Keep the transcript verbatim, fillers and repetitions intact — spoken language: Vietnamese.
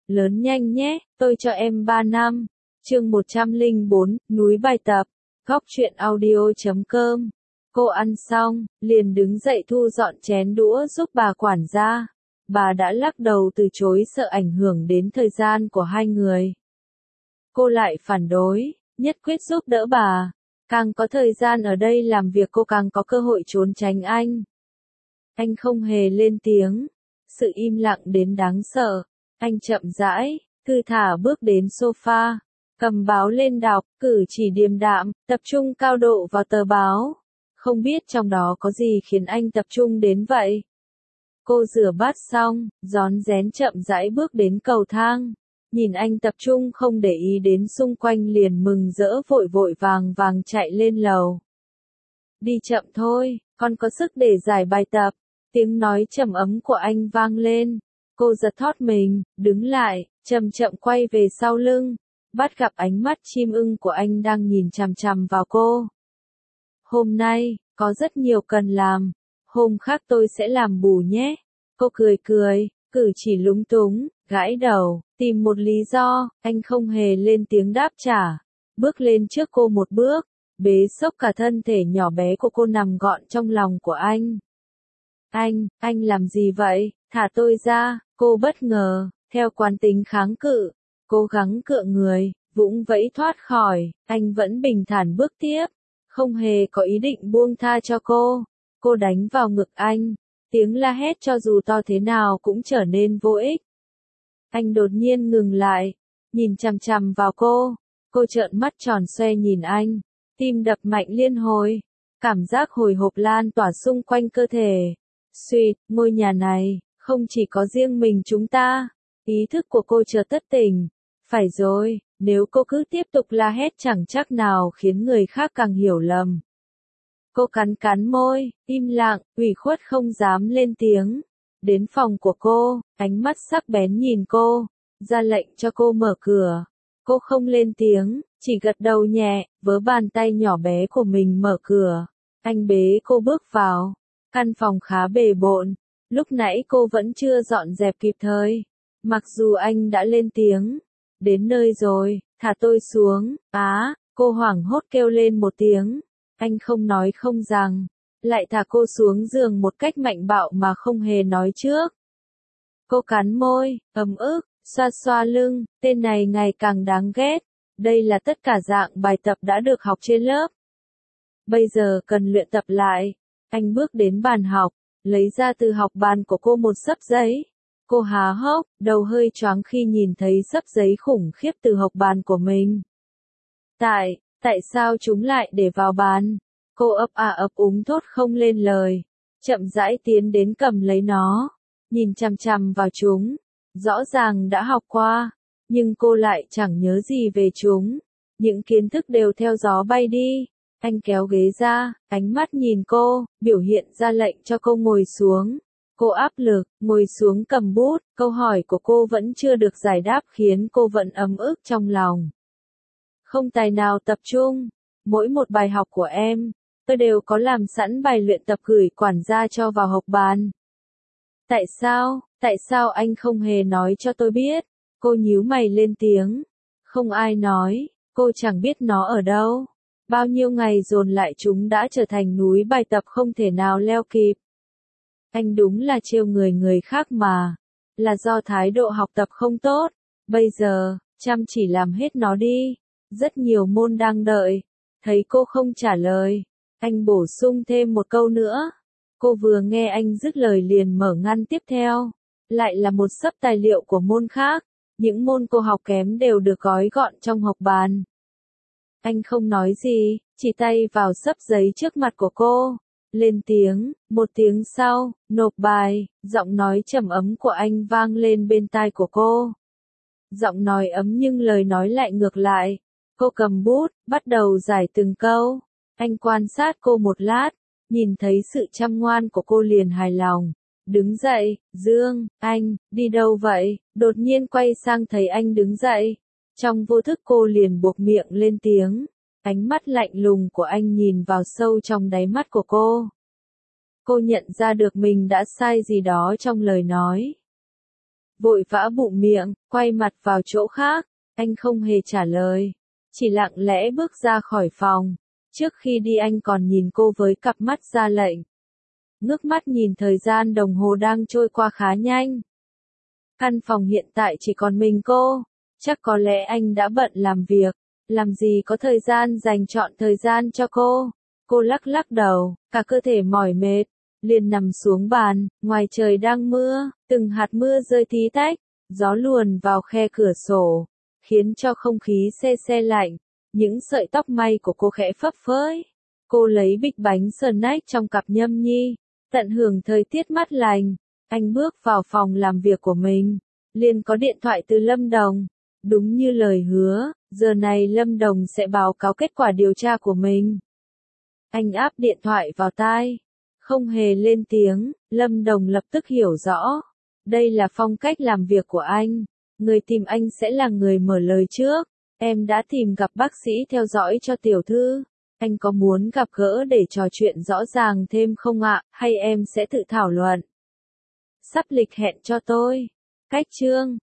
lớn nhanh nhé, tôi cho em ba năm. Chương một trăm lẻ bốn, núi bài tập. Góc truyện audio chấm com. Cô ăn xong, liền đứng dậy thu dọn chén đũa giúp bà quản gia. Bà đã lắc đầu từ chối sợ ảnh hưởng đến thời gian của hai người. Cô lại phản đối, nhất quyết giúp đỡ bà. Càng có thời gian ở đây làm việc cô càng có cơ hội trốn tránh anh. Anh không hề lên tiếng. Sự im lặng đến đáng sợ. Anh chậm rãi, thư thả bước đến sofa. Cầm báo lên đọc, cử chỉ điềm đạm, tập trung cao độ vào tờ báo. Không biết trong đó có gì khiến anh tập trung đến vậy. Cô rửa bát xong, rón rén chậm rãi bước đến cầu thang. Nhìn anh tập trung không để ý đến xung quanh liền mừng rỡ vội vội vàng vàng chạy lên lầu. Đi chậm thôi, con có sức để giải bài tập. Tiếng nói trầm ấm của anh vang lên. Cô giật thót mình, đứng lại, chậm chậm quay về sau lưng. Bắt gặp ánh mắt chim ưng của anh đang nhìn chằm chằm vào cô. Hôm nay, có rất nhiều cần làm. Hôm khác tôi sẽ làm bù nhé. Cô cười cười, cử chỉ lúng túng, gãi đầu, tìm một lý do. Anh không hề lên tiếng đáp trả. Bước lên trước cô một bước, bế xốc cả thân thể nhỏ bé của cô nằm gọn trong lòng của anh. Anh, anh làm gì vậy? Thả tôi ra. Cô bất ngờ, theo quán tính kháng cự. Cố gắng cựa người, vũng vẫy thoát khỏi. Anh vẫn bình thản bước tiếp. Không hề có ý định buông tha cho cô. Cô đánh vào ngực anh. Tiếng la hét cho dù to thế nào cũng trở nên vô ích. Anh đột nhiên ngừng lại. Nhìn chằm chằm vào cô. Cô trợn mắt tròn xoe nhìn anh. Tim đập mạnh liên hồi. Cảm giác hồi hộp lan tỏa xung quanh cơ thể. Suýt, ngôi nhà này, không chỉ có riêng mình chúng ta. Ý thức của cô chợt thất tỉnh. Phải rồi, nếu cô cứ tiếp tục la hét chẳng chắc nào khiến người khác càng hiểu lầm. Cô cắn cắn môi, im lặng, ủy khuất không dám lên tiếng. Đến phòng của cô, ánh mắt sắc bén nhìn cô, ra lệnh cho cô mở cửa. Cô không lên tiếng, chỉ gật đầu nhẹ, vớ bàn tay nhỏ bé của mình mở cửa. Anh bế cô bước vào. Căn phòng khá bề bộn, lúc nãy cô vẫn chưa dọn dẹp kịp thời. Mặc dù anh đã lên tiếng. Đến nơi rồi, thả tôi xuống. Á, cô hoảng hốt kêu lên một tiếng. Anh không nói không rằng, lại thả cô xuống giường một cách mạnh bạo mà không hề nói trước. Cô cắn môi, ấm ức, xoa xoa lưng, tên này ngày càng đáng ghét. Đây là tất cả dạng bài tập đã được học trên lớp. Bây giờ cần luyện tập lại. Anh bước đến bàn học, lấy ra từ học bàn của cô một xấp giấy. Cô há hốc, đầu hơi choáng khi nhìn thấy xấp giấy khủng khiếp từ học bàn của mình. Tại, tại sao chúng lại để vào bàn? Cô ấp à ấp úng thốt không lên lời. Chậm rãi tiến đến cầm lấy nó. Nhìn chằm chằm vào chúng. Rõ ràng đã học qua. Nhưng cô lại chẳng nhớ gì về chúng. Những kiến thức đều theo gió bay đi. Anh kéo ghế ra, ánh mắt nhìn cô, biểu hiện ra lệnh cho cô ngồi xuống. Cô áp lực, ngồi xuống cầm bút, câu hỏi của cô vẫn chưa được giải đáp khiến cô vẫn ấm ức trong lòng. Không tài nào tập trung. Mỗi một bài học của em, tôi đều có làm sẵn bài luyện tập gửi quản gia cho vào học bàn. Tại sao, tại sao anh không hề nói cho tôi biết? Cô nhíu mày lên tiếng. Không ai nói, cô chẳng biết nó ở đâu. Bao nhiêu ngày dồn lại chúng đã trở thành núi bài tập không thể nào leo kịp. Anh đúng là trêu người người khác mà. Là do thái độ học tập không tốt. Bây giờ, chăm chỉ làm hết nó đi. Rất nhiều môn đang đợi. Thấy cô không trả lời. Anh bổ sung thêm một câu nữa. Cô vừa nghe anh dứt lời liền mở ngăn tiếp theo. Lại là một xấp tài liệu của môn khác. Những môn cô học kém đều được gói gọn trong học bàn. Anh không nói gì, chỉ tay vào xấp giấy trước mặt của cô. Lên tiếng, một tiếng sau, nộp bài, giọng nói trầm ấm của anh vang lên bên tai của cô. Giọng nói ấm nhưng lời nói lại ngược lại. Cô cầm bút, bắt đầu giải từng câu. Anh quan sát cô một lát, nhìn thấy sự chăm ngoan của cô liền hài lòng. Đứng dậy, Dương, anh, đi đâu vậy? Đột nhiên quay sang thấy anh đứng dậy. Trong vô thức cô liền buộc miệng lên tiếng. Ánh mắt lạnh lùng của anh nhìn vào sâu trong đáy mắt của cô. Cô nhận ra được mình đã sai gì đó trong lời nói. vội vã bụm miệng, quay mặt vào chỗ khác. Anh không hề trả lời, chỉ lặng lẽ bước ra khỏi phòng. Trước khi đi anh còn nhìn cô với cặp mắt ra lệnh. Ngước mắt nhìn thời gian đồng hồ đang trôi qua khá nhanh. Căn phòng hiện tại chỉ còn mình cô. Chắc có lẽ anh đã bận làm việc, làm gì có thời gian dành trọn thời gian cho cô. Cô lắc lắc đầu, cả cơ thể mỏi mệt, liền nằm xuống bàn. Ngoài trời đang mưa, từng hạt mưa rơi tí tách, gió luồn vào khe cửa sổ, khiến cho không khí se se lạnh. Những sợi tóc may của cô khẽ phấp phới. Cô lấy bịch bánh snack trong cặp nhâm nhi, tận hưởng thời tiết mát lành. Anh bước vào phòng làm việc của mình, liền có điện thoại từ Lâm Đồng. Đúng như lời hứa, giờ này Lâm Đồng sẽ báo cáo kết quả điều tra của mình. Anh áp điện thoại vào tai, không hề lên tiếng. Lâm Đồng lập tức hiểu rõ. Đây là phong cách làm việc của anh. Người tìm anh sẽ là người mở lời trước. Em đã tìm gặp bác sĩ theo dõi cho tiểu thư. Anh có muốn gặp gỡ để trò chuyện rõ ràng thêm không ạ, hay em sẽ tự thảo luận? Sắp lịch hẹn cho tôi. Cách chương